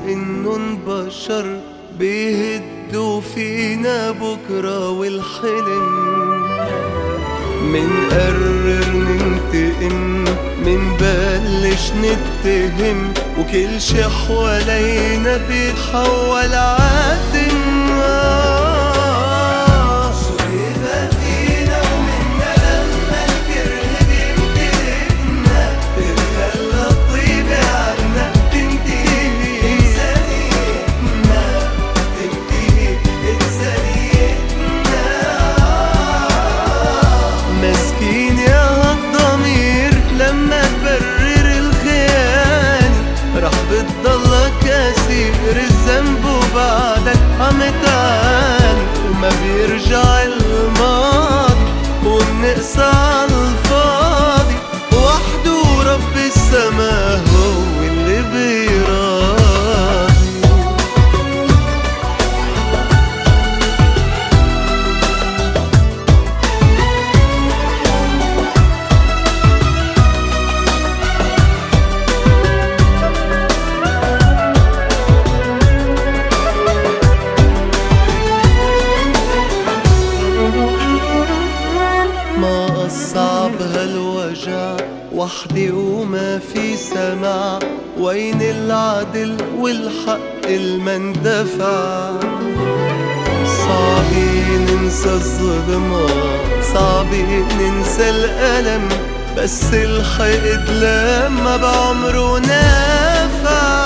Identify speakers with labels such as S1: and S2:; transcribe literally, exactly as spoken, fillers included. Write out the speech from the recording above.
S1: إنه انبشر بيهدوا فينا بكرة والحلم. منقرر ننتقم، منبلش نتهم، وكل شي حوالينا بيتحول عتم. شو يبقى فينا ومنا لما الكره بيمتلكنا؟ تتخلى الطيبة عنا، تنتهي إنسانيتنا، تنتهي إنسانيتنا. مسكين يا هالضمير لما تبرر الخيانة، رح بتضلك أسير الذنب وبعدك عم تعاني. وما بيرجع الماضي وبنقسى عالفاضي، وحده رب السما هو اللي بيراضي. ما أصعب هالوجع وحدي وما في سمع، وين العدل والحق المندفع؟ صعبين ننسى الظلمة، صعبين ننسى الألم، بس الحقد لما بعمره نافع.